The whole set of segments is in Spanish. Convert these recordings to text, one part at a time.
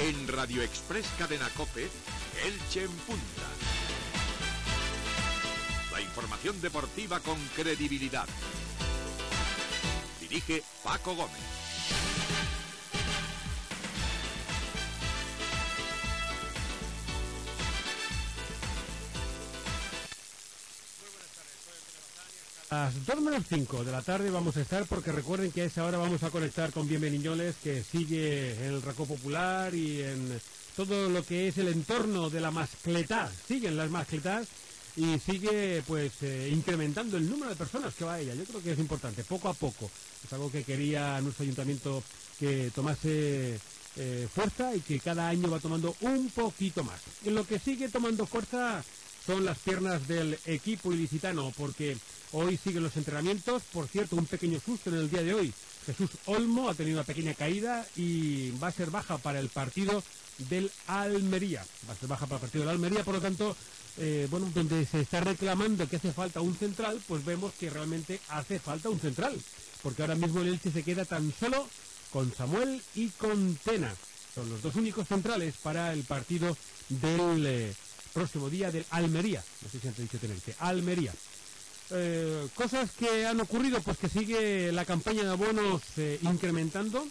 En Radio Express Cadena COPE, Elche en Punta. La información deportiva con credibilidad. Dirige Paco Gómez. A las 2:05 de la tarde vamos a estar, porque recuerden que a esa hora vamos a conectar con Bienveniñoles, que sigue en el Racó Popular y en todo lo que es el entorno de la mascletá. Siguen las mascletás y sigue incrementando el número de personas que va a ella. Yo creo que es importante, poco a poco. Es algo que quería nuestro ayuntamiento que tomase fuerza, y que cada año va tomando un poquito más. En lo que sigue tomando fuerza son las piernas del equipo ilicitano, porque hoy siguen los entrenamientos. Por cierto, un pequeño susto en el día de hoy. Jesús Olmo ha tenido una pequeña caída y va a ser baja para el partido del Almería. Va a ser baja para el partido del Almería, por lo tanto, donde se está reclamando que hace falta un central, pues vemos que realmente hace falta un central. Porque ahora mismo el Elche se queda tan solo con Samuel y con Tena. Son los dos únicos centrales para el partido del próximo día del Almería. No sé si antes he dicho Tenerife. Almería. Cosas que han ocurrido, pues que sigue la campaña de abonos incrementando.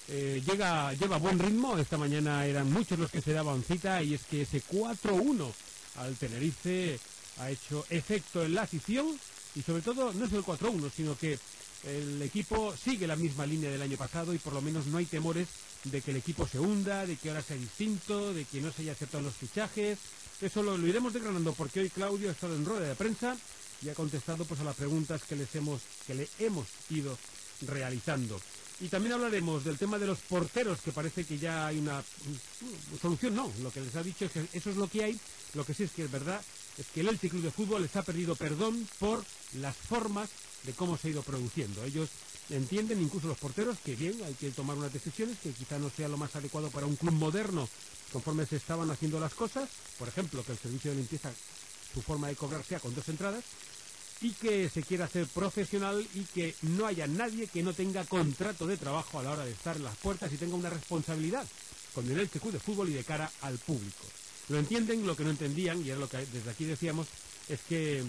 Lleva buen ritmo. Esta mañana eran muchos los que se daban cita, y es que ese 4-1 al Tenerife ha hecho efecto en la afición, y sobre todo no es el 4-1, sino que el equipo sigue la misma línea del año pasado, y por lo menos no hay temores de que el equipo se hunda, de que ahora sea distinto, de que no se haya aceptado los fichajes. Eso lo iremos desgranando, porque hoy Claudio ha estado en rueda de prensa y ha contestado a las preguntas que le hemos ido realizando. Y también hablaremos del tema de los porteros, que parece que ya hay una solución. No, lo que les ha dicho es que eso es lo que hay. Lo que sí es que es verdad es que el Elche Club de Fútbol les ha pedido perdón por las formas de cómo se ha ido produciendo. Ellos entienden, incluso los porteros, que bien, hay que tomar unas decisiones que quizá no sea lo más adecuado para un club moderno conforme se estaban haciendo las cosas. Por ejemplo, que el servicio de limpieza, su forma de cobrar sea con 2 entradas, y que se quiera hacer profesional, y que no haya nadie que no tenga contrato de trabajo a la hora de estar en las puertas y tenga una responsabilidad con el Elche Club de Fútbol y de cara al público. Lo entienden. Lo que no entendían, y era lo que desde aquí decíamos, es que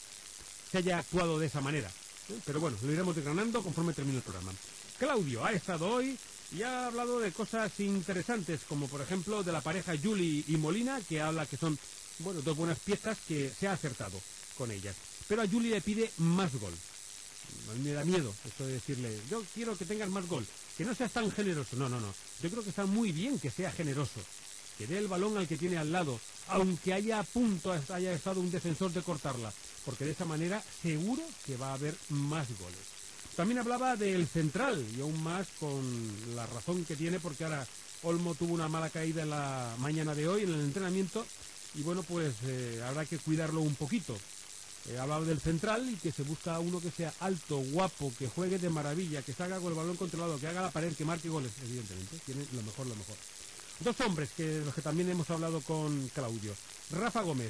se haya actuado de esa manera. Pero bueno, lo iremos desgranando conforme termine el programa. Claudio ha estado hoy y ha hablado de cosas interesantes, como por ejemplo de la pareja Juli y Molina, que habla que son dos buenas piezas, que se ha acertado con ellas. Pero a Juli le pide más gol. A mí me da miedo esto de decirle, yo quiero que tengas más gol, que no seas tan generoso. No. Yo creo que está muy bien que sea generoso, que dé el balón al que tiene al lado, aunque haya estado un defensor de cortarla, porque de esa manera seguro que va a haber más goles. También hablaba del central, y aún más con la razón que tiene, porque ahora Olmo tuvo una mala caída en la mañana de hoy en el entrenamiento, y habrá que cuidarlo un poquito. Hablaba del central, y que se busca uno que sea alto, guapo, que juegue de maravilla, que salga con el balón controlado, que haga la pared, que marque goles. Evidentemente, tiene lo mejor. Dos hombres de los que también hemos hablado con Claudio. Rafa Gómez,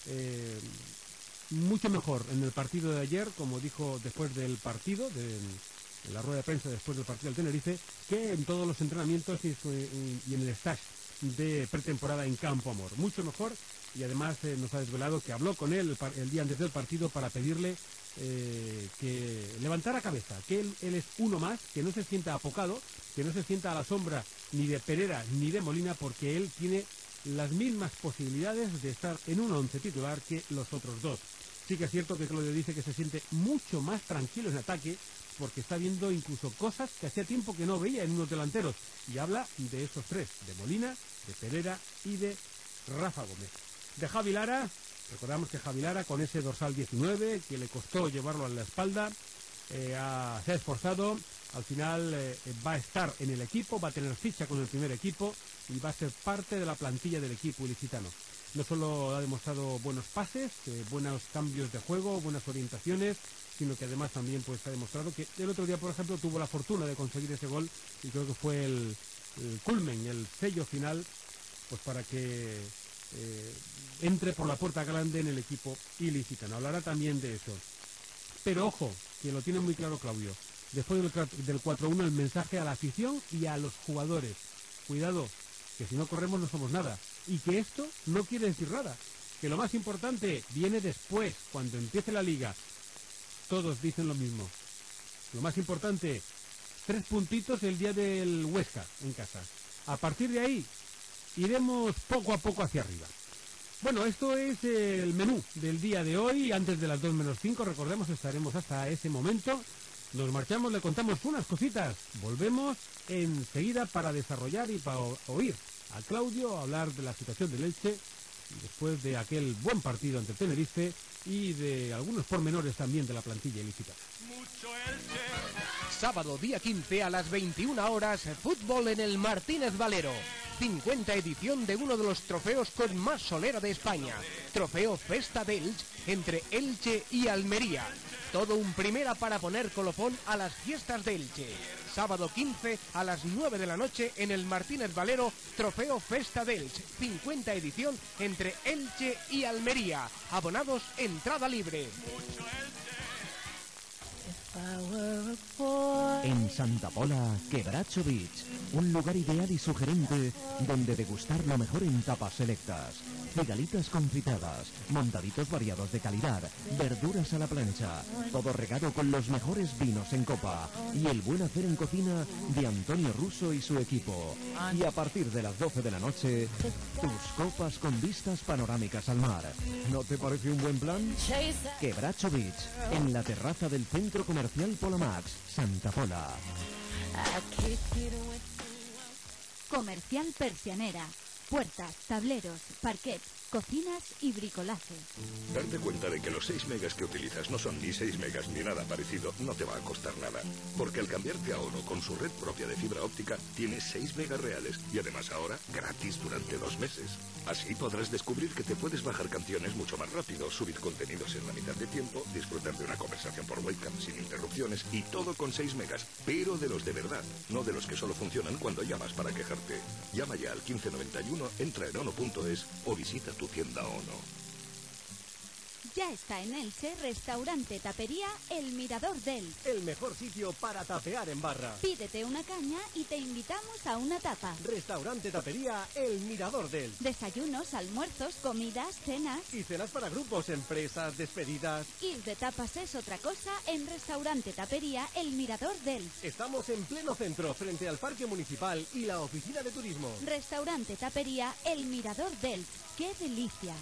mucho mejor en el partido de ayer, como dijo después del partido, en la rueda de prensa después del partido del Tenerife, que en todos los entrenamientos y en el stage de pretemporada en Campo Amor. Mucho mejor, y además nos ha desvelado que habló con él el día antes del partido para pedirle que levantara cabeza, que él es uno más, que no se sienta apocado, que no se sienta a la sombra ni de Pereira ni de Molina, porque él tiene las mismas posibilidades de estar en un 11 titular que los otros dos. Sí que es cierto que Claudio dice que se siente mucho más tranquilo en ataque, porque está viendo incluso cosas que hacía tiempo que no veía en unos delanteros, y habla de esos tres, de Molina, de Pereira y de Rafa Gómez. De Javi Lara, recordamos que Javi Lara, con ese dorsal 19 que le costó llevarlo a la espalda, se ha esforzado. Al final va a estar en el equipo, va a tener ficha con el primer equipo y va a ser parte de la plantilla del equipo ilicitano. No solo ha demostrado buenos pases, buenos cambios de juego, buenas orientaciones, sino que además también ha demostrado que el otro día, por ejemplo, tuvo la fortuna de conseguir ese gol, y creo que fue el culmen, el sello final, para que entre por la puerta grande en el equipo ilicitano. Hablará también de eso. Pero ojo, que lo tiene muy claro Claudio. Después del 4-1, el mensaje a la afición y a los jugadores: cuidado, que si no corremos no somos nada, y que esto no quiere decir nada, que lo más importante viene después, cuando empiece la liga. Todos dicen lo mismo. Lo más importante, 3 puntitos el día del Huesca en casa. A partir de ahí iremos poco a poco hacia arriba. Bueno, esto es el menú del día de hoy. Antes de las 2 menos 5, recordemos, estaremos hasta ese momento. Nos marchamos, le contamos unas cositas. Volvemos enseguida para desarrollar y para oír a Claudio hablar de la situación del Elche, después de aquel buen partido ante Tenerife y de algunos pormenores también de la plantilla ilicitana. Sábado día 15 a las 21 horas, fútbol en el Martínez Valero. 50 edición de uno de los trofeos con más solera de España. Trofeo Festa de Elche entre Elche y Almería. Todo un primera para poner colofón a las fiestas de Elche. Sábado 15 a las 9 de la noche en el Martínez Valero, Trofeo Festa de Elche. 50 edición entre Elche y Almería. Abonados, entrada libre. En Santa Pola, Quebracho Beach, un lugar ideal y sugerente donde degustar lo mejor en tapas selectas, cigalitas confitadas, montaditos variados de calidad, verduras a la plancha, todo regado con los mejores vinos en copa y el buen hacer en cocina de Antonio Russo y su equipo. Y a partir de las 12 de la noche, tus copas con vistas panorámicas al mar. ¿No te parece un buen plan? Quebracho Beach, en la terraza del Centro Comercial Polamax, Santa Pola. Comercial Persianera. Puertas, tableros, parquet, cocinas y bricolaje. Darte cuenta de que los 6 megas que utilizas no son ni 6 megas ni nada parecido no te va a costar nada. Porque al cambiarte a ONO con su red propia de fibra óptica, tienes 6 megas reales y además ahora gratis durante 2 meses. Así podrás descubrir que te puedes bajar canciones mucho más rápido, subir contenidos en la mitad de tiempo, disfrutar de una conversación por webcam sin interrupciones y todo con 6 megas, pero de los de verdad, no de los que solo funcionan cuando llamas para quejarte. Llama ya al 1591, entra en ono.es o visita tu tienda ONO. Ya está en Elche, restaurante tapería El Mirador del. El mejor sitio para tapear en barra. Pídete una caña y te invitamos a una tapa. Restaurante tapería El Mirador del. Desayunos, almuerzos, comidas, cenas. Y cenas para grupos, empresas, despedidas. Ir de tapas es otra cosa en restaurante tapería El Mirador del. Estamos en pleno centro, frente al Parque Municipal y la Oficina de Turismo. Restaurante tapería El Mirador del. ¡Qué delicia!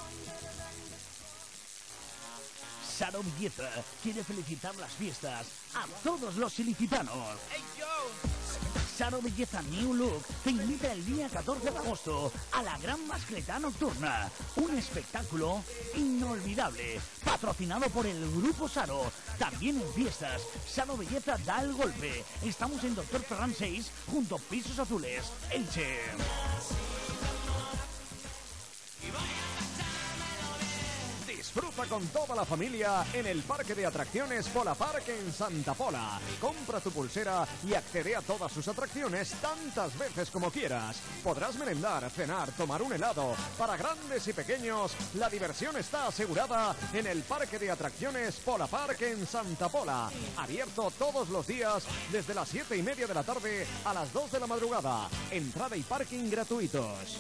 Saro Villeza quiere felicitar las fiestas a todos los ilicitanos. ¡Hey, Saro Villeza New Look te invita el día 14 de agosto a la Gran Mascletá Nocturna, un espectáculo inolvidable, patrocinado por el Grupo Saro. También en fiestas, Saro Villeza da el golpe. Estamos en Doctor Ferran 6, junto a Pisos Azules, Elche. Disfruta con toda la familia en el parque de atracciones Pola Park en Santa Pola. Compra tu pulsera y accede a todas sus atracciones tantas veces como quieras. Podrás merendar, cenar, tomar un helado. Para grandes y pequeños, la diversión está asegurada en el parque de atracciones Pola Park en Santa Pola. Abierto todos los días desde las 7:30 de la tarde a las 2 de la madrugada. Entrada y parking gratuitos.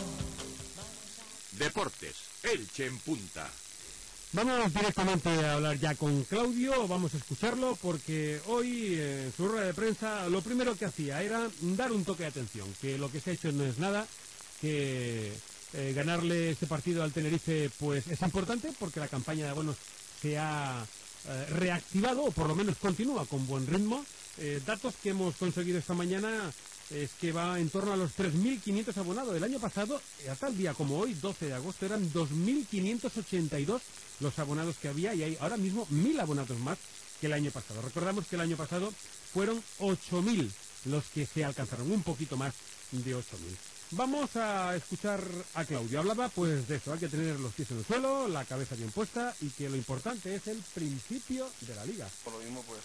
Deportes, Elche en punta. Vamos directamente a hablar ya con Claudio, vamos a escucharlo porque hoy en su rueda de prensa lo primero que hacía era dar un toque de atención, que lo que se ha hecho no es nada, que ganarle este partido al Tenerife pues es importante porque la campaña de abonos se ha reactivado o por lo menos continúa con buen ritmo. Datos que hemos conseguido esta mañana es que va en torno a los 3.500 abonados. El año pasado, hasta el día como hoy, 12 de agosto, eran 2.582 los abonados que había y hay ahora mismo 1.000 abonados más que el año pasado. Recordamos que el año pasado fueron 8.000 los que se alcanzaron, un poquito más de 8.000. Vamos a escuchar a Claudio. Hablaba pues de eso, hay que tener los pies en el suelo, la cabeza bien puesta y que lo importante es el principio de la liga. Por lo mismo, pues,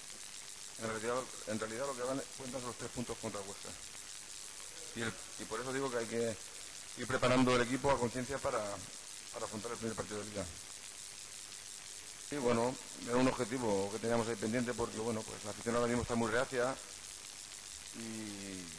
en realidad lo que cuentan son los 3 puntos contra Huesca. Y por eso digo que hay que ir preparando el equipo a conciencia para afrontar el primer partido de liga. Y bueno, era un objetivo que teníamos ahí pendiente porque, bueno, pues la afición ahora mismo está muy reacia y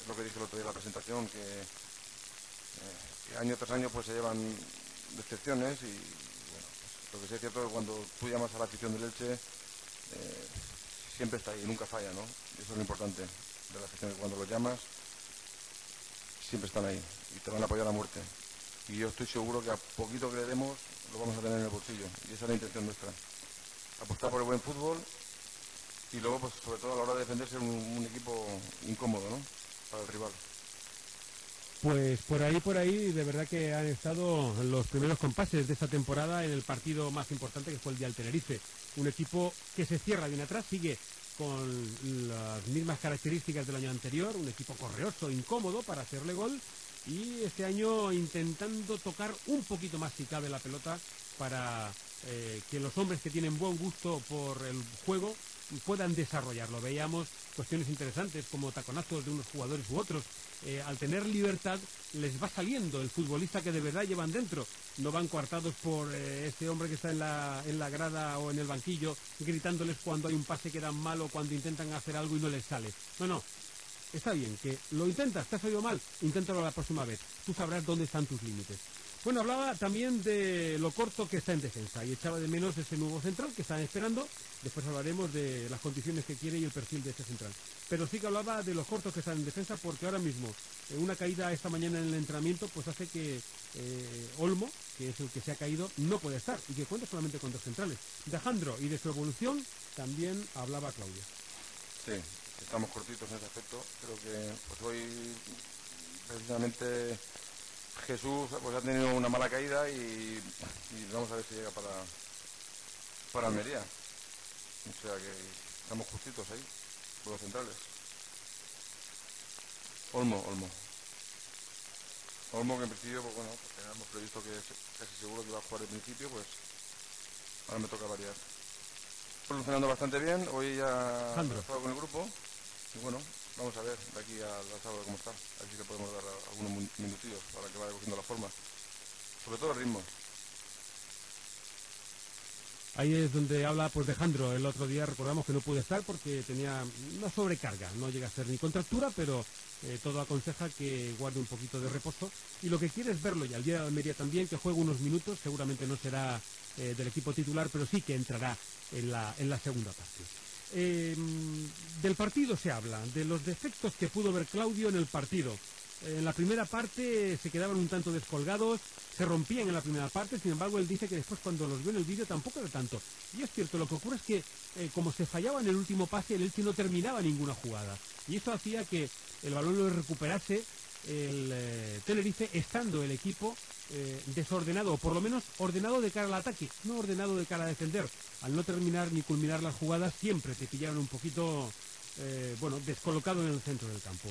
lo que dije el otro día en la presentación, que año tras año pues se llevan decepciones y bueno, pues, lo que sí es cierto es que cuando tú llamas a la afición del Elche siempre está ahí, nunca falla, ¿no? Y eso es lo importante de la afición, que cuando los llamas siempre están ahí y te van a apoyar a muerte. Y yo estoy seguro que a poquito que le demos lo vamos a tener en el bolsillo y esa es la intención nuestra, apostar por el buen fútbol y luego pues sobre todo a la hora de defenderse un equipo incómodo, ¿no? Para el rival. Pues por ahí, de verdad que han estado los primeros compases de esta temporada en el partido más importante, que fue el día del Tenerife. Un equipo que se cierra bien atrás, sigue con las mismas características del año anterior, un equipo correoso, incómodo para hacerle gol, y este año intentando tocar un poquito más si cabe la pelota para que los hombres que tienen buen gusto por el juego puedan desarrollarlo. Veíamos cuestiones interesantes como taconazos de unos jugadores u otros. Al tener libertad les va saliendo el futbolista que de verdad llevan dentro. No van coartados por ese hombre que está en la grada o en el banquillo gritándoles cuando hay un pase que dan mal o cuando intentan hacer algo y no les sale. No, está bien, que lo intentas, te ha salido mal, inténtalo la próxima vez. Tú sabrás dónde están tus límites. Bueno, hablaba también de lo corto que está en defensa y echaba de menos ese nuevo central que están esperando. Después hablaremos de las condiciones que quiere y el perfil de ese central. Pero sí que hablaba de los cortos que están en defensa porque ahora mismo una caída esta mañana en el entrenamiento pues hace que Olmo, que es el que se ha caído, no puede estar y que cuenta solamente con dos centrales. De Alejandro y de su evolución también hablaba Claudia. Sí, estamos cortitos en ese aspecto. Creo que pues hoy precisamente Jesús pues ha tenido una mala caída y vamos a ver si llega para Almería. O sea que estamos justitos ahí, por los centrales. Olmo que en principio, pues bueno, pues teníamos previsto que casi seguro que iba a jugar al principio, pues ahora me toca variar. Funcionando bastante bien, hoy ya he estado con el grupo y bueno, vamos a ver de aquí a la sábado cómo está, a ver si le podemos dar algunos minutillos para que vaya cogiendo la forma, sobre todo el ritmo. Ahí es donde habla pues de Alejandro. El otro día recordamos que no pudo estar porque tenía una sobrecarga, no llega a ser ni contractura, pero todo aconseja que guarde un poquito de reposo y lo que quiere es verlo ya el día de Almería también, que juegue unos minutos, seguramente no será del equipo titular, pero sí que entrará en la segunda parte. Del partido se habla, de los defectos que pudo ver Claudio en el partido. En la primera parte se quedaban un tanto descolgados, se rompían en la primera parte, sin embargo él dice que después cuando los vio en el vídeo tampoco era tanto. Y es cierto, lo que ocurre es que como se fallaba en el último pase, el Elche no terminaba ninguna jugada. Y eso hacía que el balón lo recuperase el Tenerife, estando el equipo desordenado, o por lo menos ordenado de cara al ataque, no ordenado de cara a defender. Al no terminar ni culminar las jugadas, siempre te pillaron un poquito, descolocado en el centro del campo.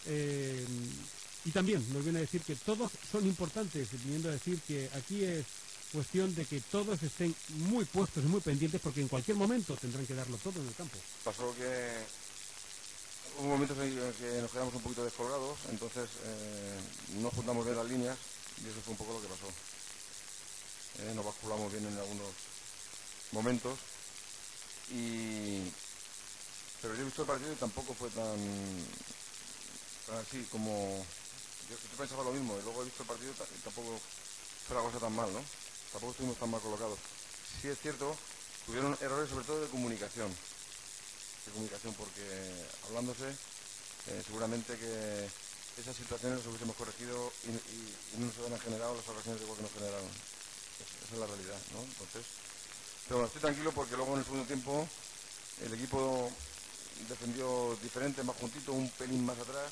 Y también nos viene a decir que todos son importantes, viniendo a decir que aquí es cuestión de que todos estén muy puestos y muy pendientes porque en cualquier momento tendrán que darlo todo en el campo. Pasó que hubo momentos en que nos quedamos un poquito descolgados, entonces no juntamos bien las líneas y eso fue un poco lo que pasó. Nos basculamos bien en algunos momentos pero yo he visto el partido y tampoco fue tan así como yo pensaba lo mismo y luego he visto el partido y tampoco fue la cosa tan mal, ¿no? Tampoco estuvimos tan mal colocados. Sí es cierto, tuvieron errores sobre todo de comunicación porque hablándose seguramente que esas situaciones las hubiésemos corregido y no se hubieran generado las ocasiones igual que nos generaron. Esa es la realidad, ¿no? Entonces, pero bueno, estoy tranquilo porque luego en el segundo tiempo el equipo defendió diferente, más juntito, un pelín más atrás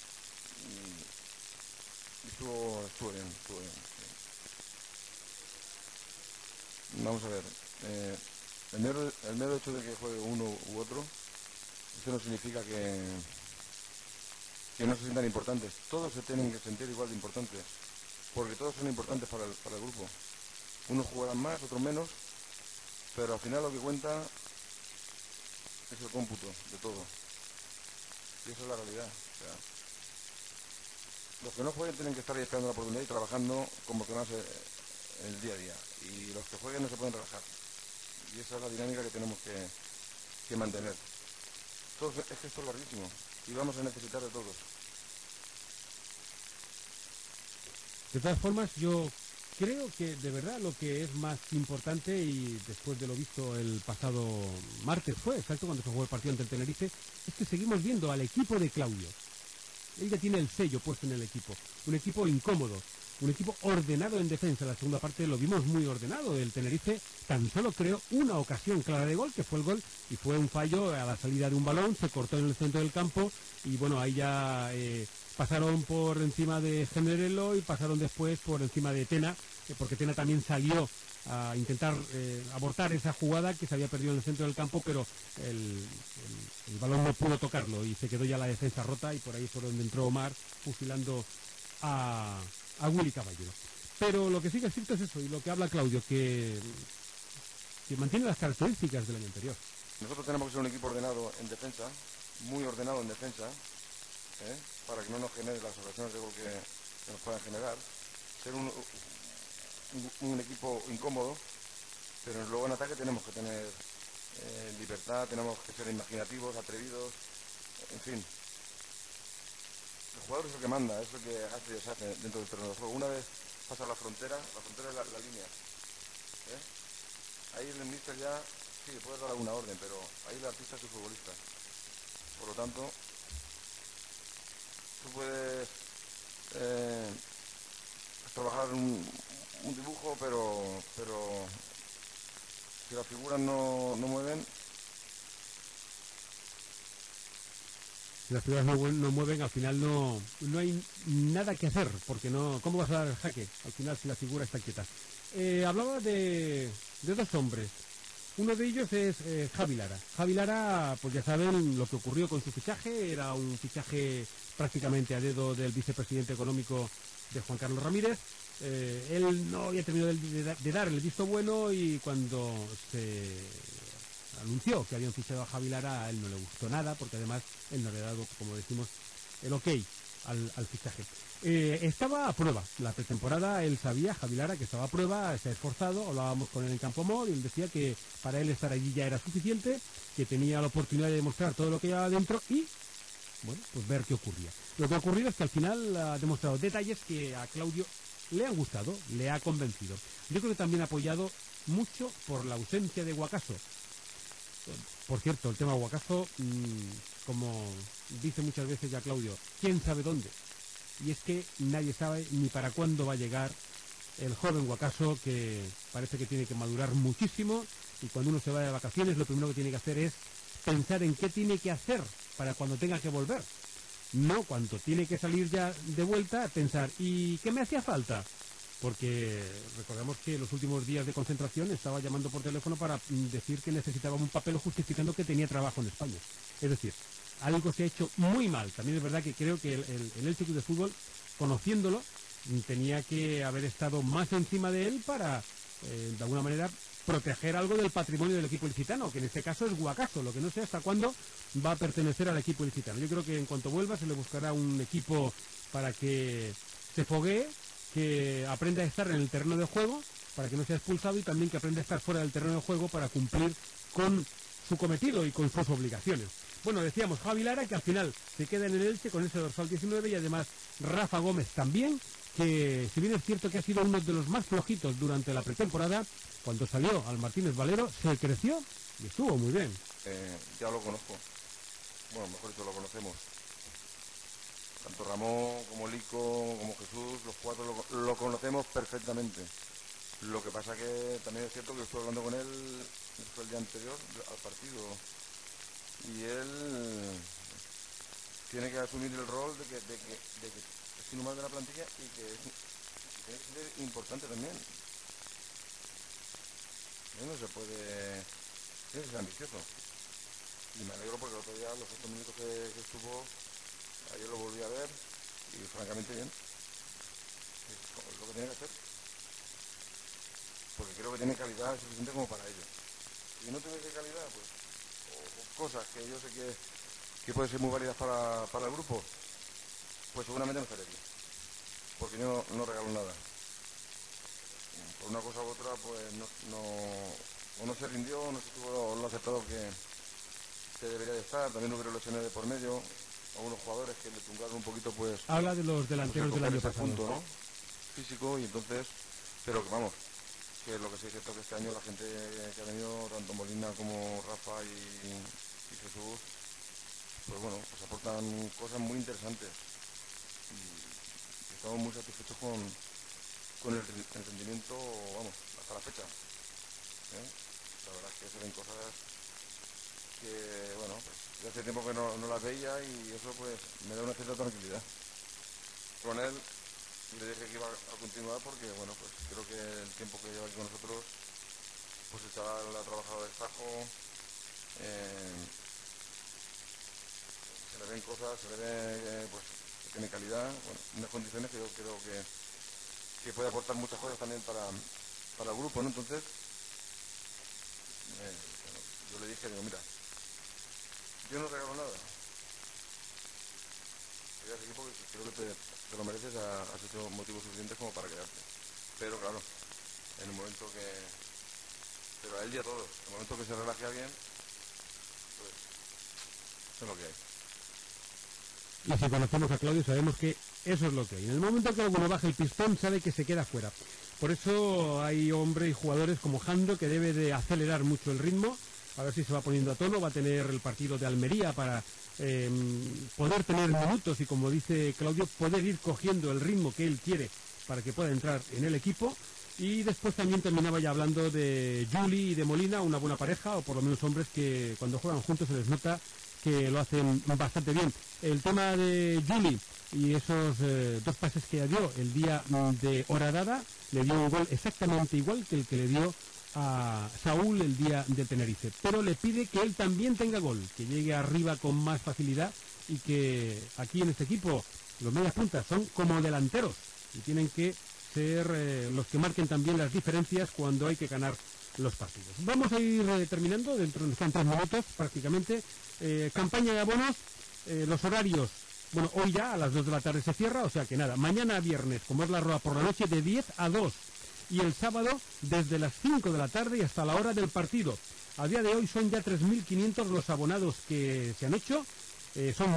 y estuvo bien. Vamos a ver, el mero hecho de que juegue uno u otro, eso no significa que no se sientan importantes. Todos se tienen que sentir igual de importantes, porque todos son importantes para el grupo. Unos jugarán más, otros menos, pero al final lo que cuenta es el cómputo de todo. Y esa es la realidad. O sea, los que no jueguen tienen que estar ahí esperando la oportunidad y trabajando como que más el día a día. Y los que jueguen no se pueden relajar. Y esa es la dinámica que tenemos que mantener. Es que esto es larguísimo y vamos a necesitar de todos. De todas formas, yo creo que de verdad lo que es más importante, y después de lo visto el pasado martes fue, exacto, cuando se jugó el partido ante el Tenerife, es que seguimos viendo al equipo de Claudio. Él ya tiene el sello puesto en el equipo. Un equipo incómodo, un equipo ordenado en defensa. La segunda parte lo vimos muy ordenado. El Tenerife tan solo creó una ocasión clara de gol, que fue el gol, y fue un fallo a la salida de un balón, se cortó en el centro del campo, y bueno, ahí ya pasaron por encima de Generelo y pasaron después por encima de Tena, porque Tena también salió a intentar abortar esa jugada que se había perdido en el centro del campo, pero el balón no pudo tocarlo y se quedó ya la defensa rota, y por ahí fue donde entró Omar fusilando a Willy Caballero. Pero lo que sí que es cierto es eso, y lo que habla Claudio, que mantiene las características del año anterior. Nosotros tenemos que ser un equipo ordenado en defensa, muy ordenado en defensa, para que no nos genere las ocasiones de gol que nos puedan generar. Ser un equipo incómodo, pero luego en ataque tenemos que tener libertad, tenemos que ser imaginativos, atrevidos, en fin. El jugador es el que manda, es el que hace y deshace dentro del terreno de juego. Una vez pasa la frontera es la línea. Ahí el míster ya, sí, puede dar alguna orden, pero ahí el artista es el futbolista. Por lo tanto, tú puedes trabajar un dibujo, pero si las figuras no mueven... Si las figuras no mueven, al final no hay nada que hacer, porque no, ¿cómo vas a dar el jaque al final si la figura está quieta? Hablaba de dos hombres. Uno de ellos es Javi Lara. Javi Lara, pues ya saben lo que ocurrió con su fichaje. Era un fichaje prácticamente a dedo del vicepresidente económico de Juan Carlos Ramírez. Él no había terminado de dar el visto bueno, y cuando se anunció que habían fichado a Javi Lara, a él no le gustó nada, porque además él no le ha dado, como decimos, el ok al fichaje. Estaba a prueba la pretemporada, él sabía, Javi Lara, que estaba a prueba, se ha esforzado, hablábamos con él en Campo Amor, y él decía que para él estar allí ya era suficiente, que tenía la oportunidad de demostrar todo lo que llevaba dentro y, bueno, pues ver qué ocurría. Lo que ha ocurrido es que al final ha demostrado detalles que a Claudio le han gustado, le ha convencido. Yo creo que también ha apoyado mucho por la ausencia de Guacaso. Por cierto, el tema Guacaso, como dice muchas veces ya Claudio, ¿quién sabe dónde? Y es que nadie sabe ni para cuándo va a llegar el joven Guacaso, que parece que tiene que madurar muchísimo, y cuando uno se va de vacaciones lo primero que tiene que hacer es pensar en qué tiene que hacer para cuando tenga que volver. No cuando tiene que salir ya de vuelta, pensar, ¿y qué me hacía falta? Porque recordemos que en los últimos días de concentración estaba llamando por teléfono para decir que necesitaba un papel justificando que tenía trabajo en España. Es decir, algo se ha hecho muy mal. También es verdad que creo que el Elche Club de Fútbol, conociéndolo, tenía que haber estado más encima de él para, de alguna manera, proteger algo del patrimonio del equipo ilicitano, que en este caso es Guacaso. Lo que no sé hasta cuándo va a pertenecer al equipo ilicitano. Yo creo que en cuanto vuelva se le buscará un equipo para que se foguee, que aprenda a estar en el terreno de juego para que no sea expulsado, y también que aprenda a estar fuera del terreno de juego para cumplir con su cometido y con sus obligaciones. Bueno, decíamos Javi Lara, que al final se queda en el Elche con ese dorsal 19, y además Rafa Gómez también, que si bien es cierto que ha sido uno de los más flojitos durante la pretemporada, cuando salió al Martínez Valero se creció y estuvo muy bien. Ya lo conozco, bueno, mejor dicho, lo conocemos. Tanto Ramón como Lico como Jesús, los cuatro lo conocemos perfectamente. Lo que pasa que también es cierto que estuve hablando con él fue el día anterior al partido, y él tiene que asumir el rol de que es uno más de la plantilla, y que tiene que ser importante también. No se puede, tiene que ser ambicioso. Y me alegro porque el otro día, los 8 minutos que estuvo, ayer lo volví a ver y francamente bien. Es lo que tiene que hacer. Porque creo que tiene calidad suficiente como para ello. Si no tuviese calidad, pues, o cosas que yo sé que pueden ser muy válidas para el grupo, pues seguramente no estaría aquí. Porque yo no regalo nada. Por una cosa u otra, pues no se rindió, no se tuvo lo aceptado que debería de estar. También hubo lesiones de por medio, algunos jugadores que le tungaron un poquito, pues... Habla de los delanteros del año pasado. Punto, ¿no? físico y entonces, pero que vamos, que lo que sí es cierto que este año la gente que ha venido, tanto Molina como Rafa y Jesús, pues bueno, pues aportan cosas muy interesantes y estamos muy satisfechos con el rendimiento, vamos, hasta la fecha. La verdad es que se ven cosas que, bueno, pues ya hace tiempo que no las veía y eso pues me da una cierta tranquilidad. Con él le dije que iba a continuar porque, bueno, pues creo que el tiempo que lleva aquí con nosotros, pues el chaval ha trabajado de destajo, se le ven cosas, se le ve pues que tiene calidad, bueno, unas condiciones que yo creo que puede aportar muchas cosas también para el grupo, ¿no? Entonces, yo le dije, digo, mira, yo no regalo nada. Ese equipo que creo que te lo mereces, has hecho motivos suficientes como para quedarte. Pero claro, en el momento que... Pero a él y a todos, en el momento que se relaje bien, pues eso es lo que hay. Y si conocemos a Claudio sabemos que eso es lo que hay. En el momento que alguno baja el pistón sabe que se queda fuera. Por eso hay hombres y jugadores como Jando que debe de acelerar mucho el ritmo, a ver si se va poniendo a tono, va a tener el partido de Almería para poder tener minutos y, como dice Claudio, poder ir cogiendo el ritmo que él quiere para que pueda entrar en el equipo. Y después también terminaba ya hablando de Juli y de Molina, una buena pareja, o por lo menos hombres que cuando juegan juntos se les nota que lo hacen bastante bien. El tema de Juli y esos dos pases que dio el día de Horadada, le dio un gol exactamente igual que el que le dio a Saúl el día del Tenerife, pero le pide que él también tenga gol, que llegue arriba con más facilidad y que aquí en este equipo los medias puntas son como delanteros y tienen que ser los que marquen también las diferencias cuando hay que ganar los partidos. Vamos a ir terminando, dentro de 3 minutos prácticamente. Campaña de abonos, los horarios, bueno, hoy ya a las 2 de la tarde se cierra, o sea que nada, mañana viernes, como es la rueda por la noche, de 10 a 2. Y el sábado desde las 5 de la tarde y hasta la hora del partido. A día de hoy son ya 3.500 los abonados que se han hecho. Son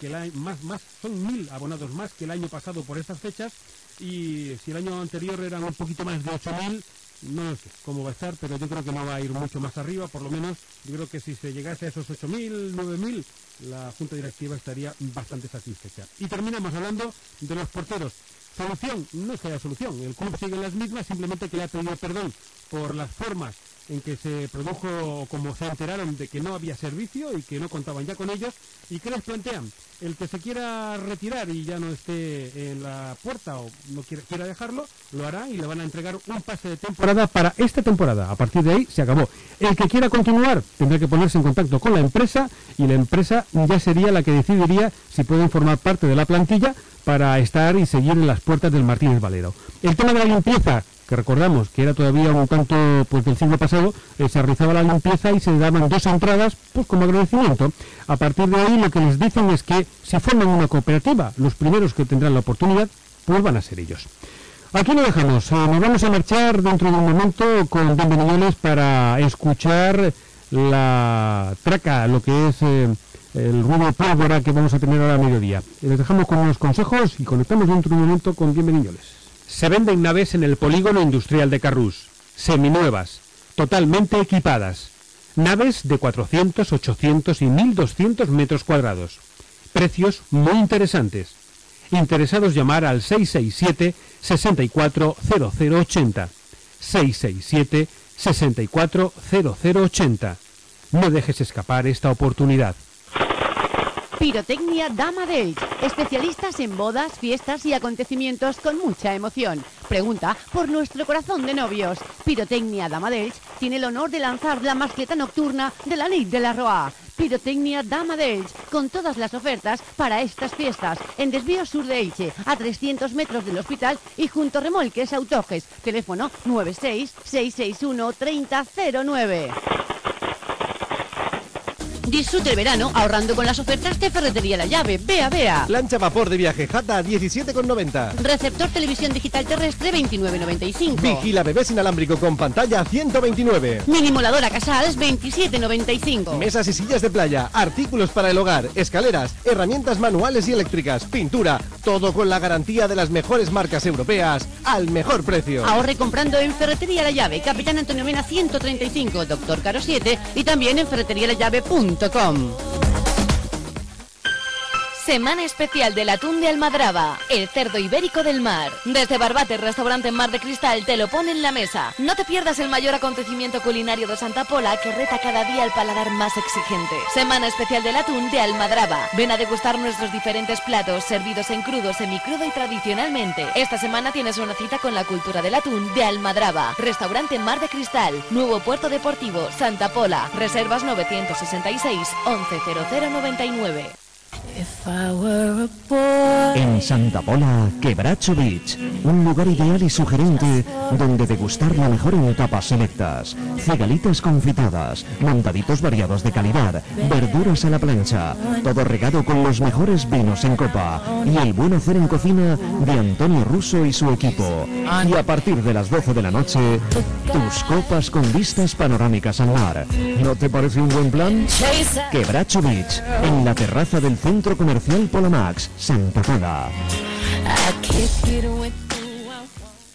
1.000 abonados más que el año pasado por estas fechas. Y si el año anterior eran un poquito más de 8.000, no sé cómo va a estar, pero yo creo que no va a ir mucho más arriba. Por lo menos yo creo que si se llegase a esos 8.000, 9.000, la Junta Directiva estaría bastante satisfecha. Y terminamos hablando de los porteros. Solución, no es que haya solución, el club sigue en las mismas, simplemente que le ha pedido perdón por las formas en que se produjo, como se enteraron de que no había servicio y que no contaban ya con ellos. ¿Y qué les plantean? El que se quiera retirar y ya no esté en la puerta o no quiera dejarlo, lo hará y le van a entregar un pase de temporada para esta temporada. A partir de ahí se acabó. El que quiera continuar tendrá que ponerse en contacto con la empresa y la empresa ya sería la que decidiría si pueden formar parte de la plantilla para estar y seguir en las puertas del Martínez Valero. El tema de la limpieza, que recordamos que era todavía un tanto pues del siglo pasado, se realizaba la limpieza y se daban 2 entradas pues como agradecimiento. A partir de ahí lo que les dicen es que si forman una cooperativa, los primeros que tendrán la oportunidad pues van a ser ellos. Aquí lo dejamos, nos vamos a marchar dentro de un momento con Bienvenidos para escuchar la traca, lo que es el ruido pólvora que vamos a tener ahora a mediodía. Les dejamos con unos consejos y conectamos dentro de un momento con Bienvenidos. Se venden naves en el polígono industrial de Carrús, seminuevas, totalmente equipadas. Naves de 400, 800 y 1200 metros cuadrados. Precios muy interesantes. Interesados llamar al 667 64 0080. 667 64 0080. No dejes escapar esta oportunidad. Pirotecnia Dama d'Elx, especialistas en bodas, fiestas y acontecimientos con mucha emoción. Pregunta por nuestro corazón de novios. Pirotecnia Dama d'Elx tiene el honor de lanzar la mascleta nocturna de la Nit de la Roa. Pirotecnia Dama d'Elx, con todas las ofertas para estas fiestas, en desvío sur de Elche, a 300 metros del hospital y junto a remolques Autoges. Teléfono 96 661 3009. Disfrute el verano ahorrando con las ofertas de Ferretería La Llave. Vea. Plancha vapor de viaje Jata 17,90. Receptor televisión digital terrestre 29,95. Vigila bebés inalámbrico con pantalla 129. Mini moladora Casals 27,95. Mesas y sillas de playa, artículos para el hogar, escaleras, herramientas manuales y eléctricas, pintura, todo con la garantía de las mejores marcas europeas al mejor precio. Ahorre comprando en Ferretería La Llave, Capitán Antonio Mena 135, Doctor Caro 7 y también en ferreterialallave.com. Semana especial del atún de Almadraba, el cerdo ibérico del mar. Desde Barbate, restaurante Mar de Cristal, te lo pone en la mesa. No te pierdas el mayor acontecimiento culinario de Santa Pola que reta cada día al paladar más exigente. Semana especial del atún de Almadraba. Ven a degustar nuestros diferentes platos, servidos en crudo, semicrudo y tradicionalmente. Esta semana tienes una cita con la cultura del atún de Almadraba. Restaurante Mar de Cristal, Nuevo Puerto Deportivo, Santa Pola. Reservas 966 110099. En Santa Pola, Quebracho Beach, un lugar ideal y sugerente donde degustar lo mejor en tapas selectas, cigalitas confitadas, montaditos variados de calidad, verduras a la plancha, todo regado con los mejores vinos en copa y el buen hacer en cocina de Antonio Russo y su equipo. Y a partir de las 12 de la noche, tus copas con vistas panorámicas al mar. ¿No te parece un buen plan? Quebracho Beach, en la terraza del Centro Comercial Polamax, Santa Pola.